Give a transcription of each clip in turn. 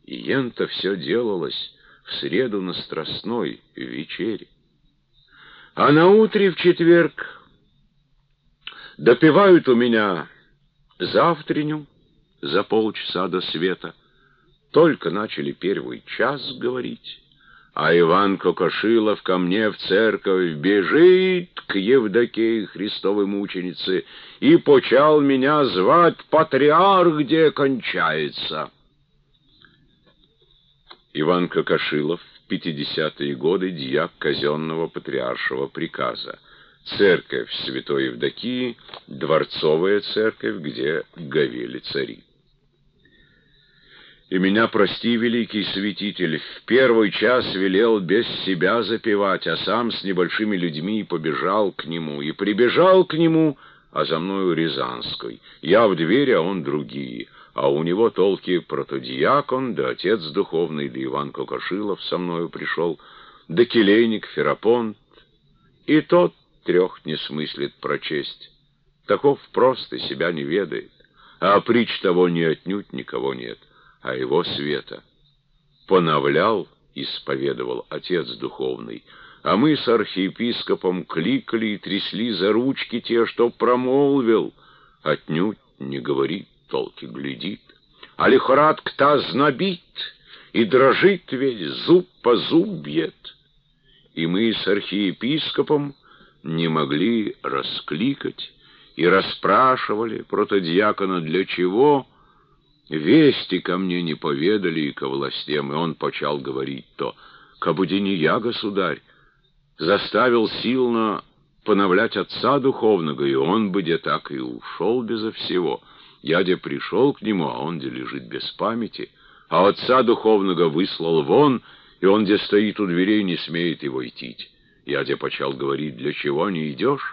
И ента все делалось в среду на Страстной вечере. А наутре в четверг допивают у меня завтреню за полчаса до света. Только начали первый час говорить, а Иван Кокошилов ко мне в церковь бежит к Евдокии Христовой мученице и почал меня звать патриарх, где кончается. Иван Кокошилов, 50-е годы, дьяк казенного патриаршего приказа. Церковь Святой Евдокии, дворцовая церковь, где говели цари. И меня прости, великий святитель, в первый час велел без себя запевать, а сам с небольшими людьми побежал к нему. И прибежал к нему, а за мною Рязанской. Я в двери, а он другие. А у него толки протодиакон, да отец духовный, да Иван Кокошилов со мною пришел, да келейник Ферапонт. И тот трех не смыслит прочесть. Таков просто себя не ведает, а притч того не отнюдь никого нет, а его света. Поновлял, исповедовал отец духовный, а мы с архиепископом кликали и трясли за ручки те, что промолвил. Отнюдь не говорит, толки глядит, а лихорадка-то знобит, и дрожит весь, зуб по зуб бьет. И мы с архиепископом не могли раскликать, и расспрашивали протодиакона, для чего. Вести ко мне не поведали и ко властям, и он почал говорить то: «Кабы не я, государь, заставил сильно поновлять отца духовного, и он бы де так и ушел безо всего. Я де пришел к нему, а он де лежит без памяти, а отца духовного выслал вон, и он де стоит у дверей, не смеет его идти. Я де почал говорить, для чего не идешь?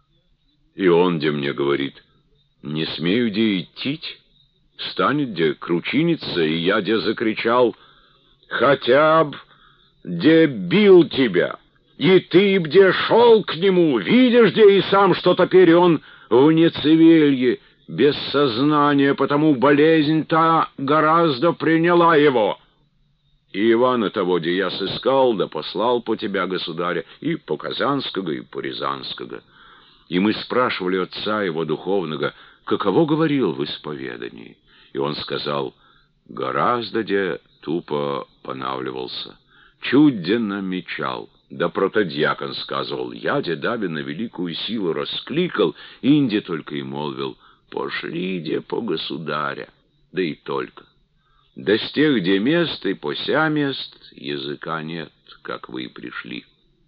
И он де мне говорит, не смею де идти». Станет де кручиниться, и я де закричал: «Хотя б де бил тебя, и ты б де шел к нему, видишь де и сам, что теперь он в нецевелье, без сознания, потому болезнь-то гораздо приняла его. И Ивана того де я сыскал, да послал по тебя, государя, и по Казанского, и по Рязанского». И мы спрашивали отца его духовного, каково говорил в исповедании. И он сказал, гораздо де тупо понавливался, чуть де намечал. Да протодиакон сказывал, я де даби на великую силу раскликал, инде только и молвил, пошли де по государя, да и только. Да с тех, где мест и пося мест, языка нет, как вы пришли.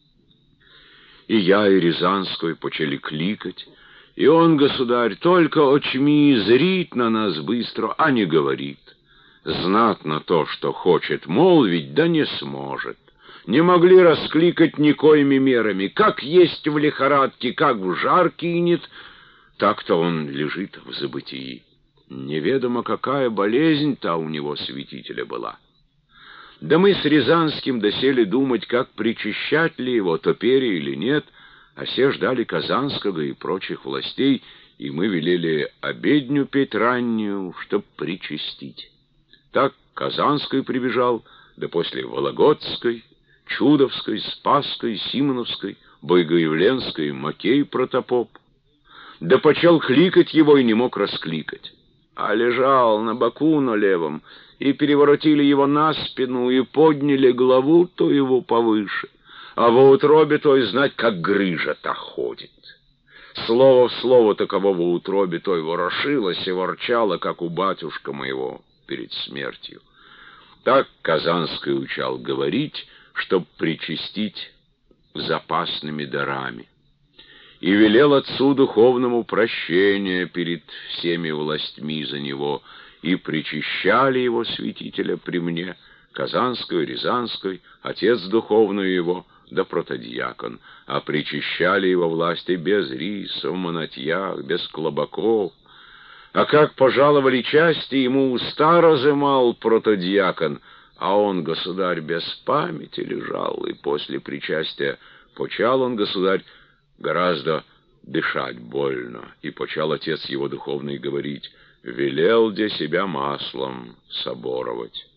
И я, и Рязанской почали кликать, и он, государь, только очми зрит на нас быстро, а не говорит. Знатно то, что хочет молвить, да не сможет. Не могли раскликать никоими мерами. Как есть в лихорадке, как в жар кинет, так-то он лежит в забытии. Неведомо, какая болезнь-то у него, святителя, была. Да мы с Рязанским досели думать, как причащать ли его, топере или нет, а все ждали Казанского и прочих властей, и мы велели обедню петь раннюю, чтоб причастить. Так Казанской прибежал, да после Вологодской, Чудовской, Спасской, Симоновской, Богоявленской, Макей протопоп. Да почал кликать его и не мог раскликать, а лежал на боку на левом, и переворотили его на спину, и подняли главу то его повыше, а во утробе той знать, как грыжа-то ходит. Слово в слово таково во утробе той ворошилось и ворчало, как у батюшка моего перед смертью. Так Казанский учал говорить, чтоб причастить запасными дарами. И велел отцу духовному прощения перед всеми властьми за него, и причащали его, святителя, при мне, Казанской, Рязанской, отец духовный его, да протодиакон, а причащали его власти без риса, в монотьях, без клобаков. А как пожаловали части, ему уста разымал протодиакон, а он, государь, без памяти лежал, и после причастия почал он, государь, гораздо дышать больно, и почал отец его духовный говорить, велел де себя маслом соборовать.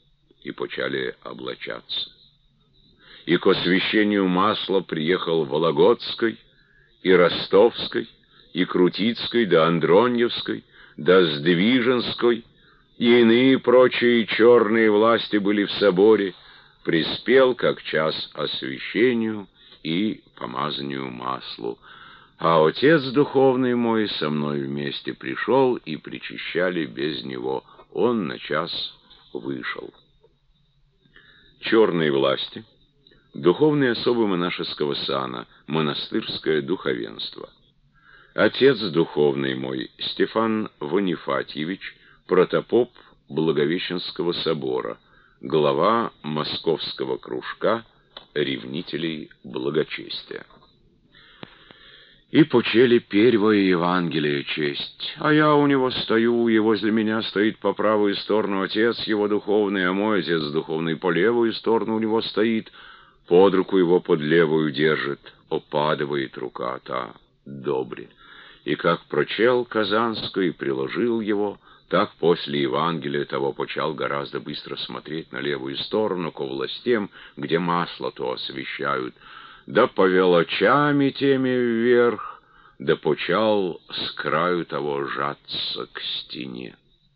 и почали облачаться. И к освящению масла приехал Вологодской, и Ростовской, и Крутицкой, да Андроньевской, да Сдвиженской, и иные прочие черные власти были в соборе, приспел как час освящению и помазанию маслу. А отец духовный мой со мной вместе пришел, и причащали без него. Он на час вышел. Черные власти, духовные особы монашеского сана, монастырское духовенство. Отец духовный мой Стефан Ванифатьевич, протопоп Благовещенского собора, глава московского кружка ревнителей благочестия. И почели первое Евангелие честь, а я у него стою, и возле меня стоит по правую сторону отец его духовный, а мой отец духовный по левую сторону у него стоит, под руку его под левую держит, опадывает рука та, добре. И как прочел Казанскую и приложил его, так после Евангелия того почал гораздо быстро смотреть на левую сторону, ко властям, где масло то освещают, да повел очами теми вверх, да почал с краю того жаться к стене.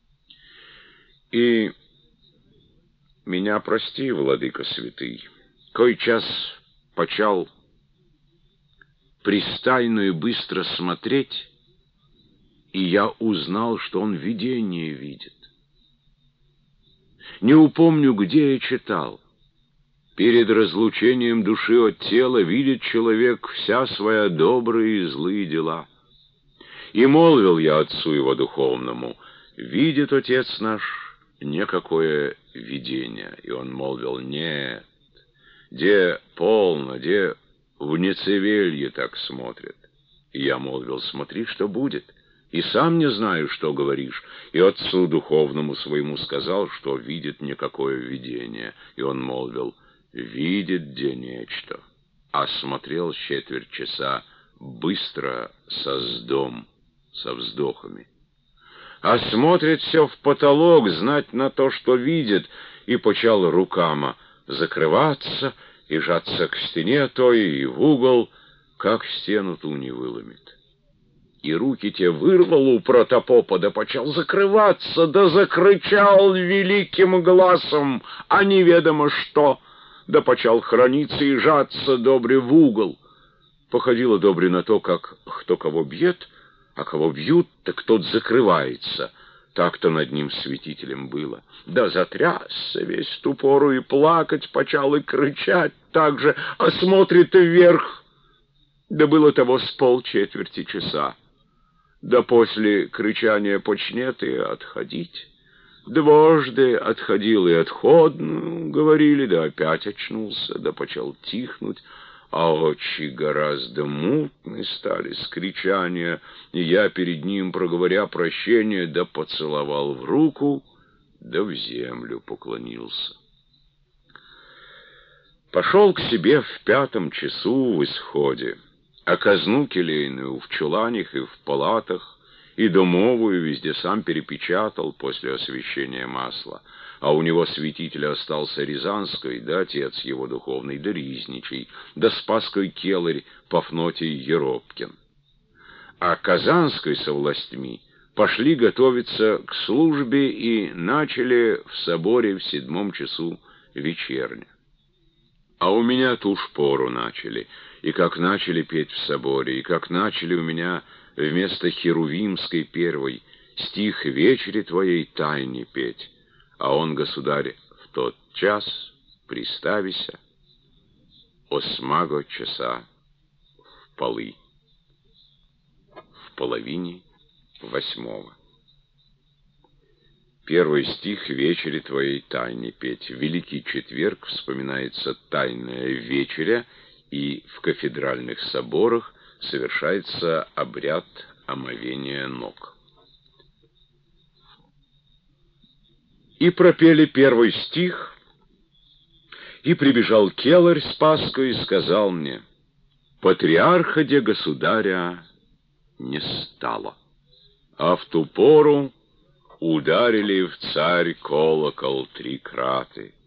И меня прости, владыка святый, кой час почал пристально и быстро смотреть, и я узнал, что он видение видит. Не упомню, где я читал. Перед разлучением души от тела видит человек вся своя добрые и злые дела. И молвил я отцу его духовному: видит отец наш никакое видение. И он молвил: нет, де полно, де в нецевелье так смотрят. И я молвил: смотри, что будет. И сам не знаю, что говоришь. И отцу духовному своему сказал, что видит никакое видение. И он молвил: видит где нечто. А смотрел четверть часа быстро со вздохами. А смотрит все в потолок, знать на то, что видит, и почал рукама закрываться и жаться к стене той и в угол, как стену ту не выломит. И руки те вырвал у протопопа, да почал закрываться, да закричал великим глазом, а неведомо что, да почал храниться и жаться добре в угол. Походило добре на то, как кто кого бьет, а кого бьют, так тот закрывается. Так-то над ним святителем было. Да затрясся весь в ту пору и плакать почал, и кричать так же, а смотрит вверх. Да было того с полчетверти часа. Да после кричания почнет и отходить. Дважды отходил и отходную, говорили, да опять очнулся, да почал тихнуть, а очи гораздо мутны стали с кричания, и я перед ним, проговоря прощение, да поцеловал в руку, да в землю поклонился. Пошел к себе в 5 часу в исходе, а казну келейную в чуланях и в палатах, и домовую везде сам перепечатал после освящения масла, а у него святитель остался Рязанской, да отец его духовный, да Ризничий, да Спасской келарь Пафнотий Еропкин. А Казанской со властьми пошли готовиться к службе и начали в соборе в 7 часу вечерня. А у меня ту ж пору начали, и как начали петь в соборе, и как начали у меня вместо херувимской первой стих «Вечери твоей тайне» петь, а он, государь, в тот час приставися 8 часа в полы, в половине 8. Первый стих «Вечери твоей тайне» петь. В Великий Четверг вспоминается Тайная Вечеря, и в кафедральных соборах совершается обряд омовения ног. И пропели первый стих, и прибежал келарь Спасской и сказал мне: патриарха де государя не стало. А в ту пору ударили в царь колокол 3 краты.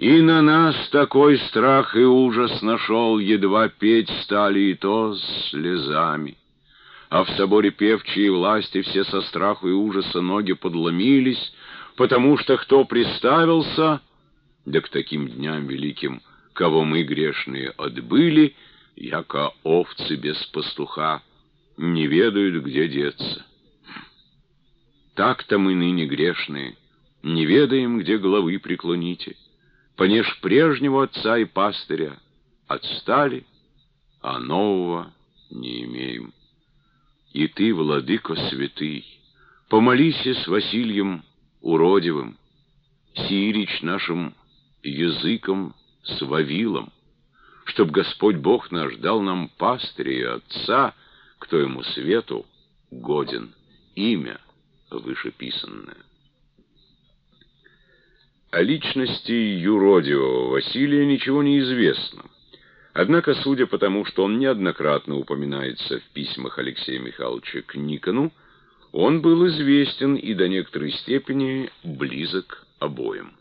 И на нас такой страх и ужас нашел, едва петь стали, и то с слезами. А в соборе певчие власти все со страху и ужаса ноги подломились, потому что кто приставился, да к таким дням великим, кого мы грешные отбыли, яко овцы без пастуха, не ведают, где деться. Так-то мы ныне грешные, не ведаем, где головы преклоните. Понеж прежнего отца и пастыря отстали, а нового не имеем. И ты, владыко святый, помолись с Василием уродивым, сирич нашим языком с Вавилом, чтоб Господь Бог наш дал нам пастыря и отца, кто ему свету годен, имя вышеписанное. О личности юродивого Василия ничего не известно. Однако, судя по тому, что он неоднократно упоминается в письмах Алексея Михайловича к Никону, он был известен и до некоторой степени близок обоим.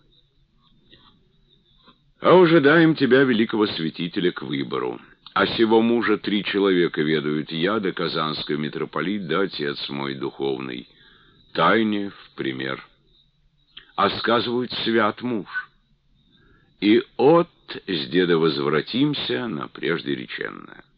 А ожидаем тебя, великого святителя, к выбору. А сего мужа 3 человека ведают: я, да казанский митрополит, да отец мой духовный. Тайне в пример. А сказывают, свят муж. И от с деда возвратимся на прежде реченное.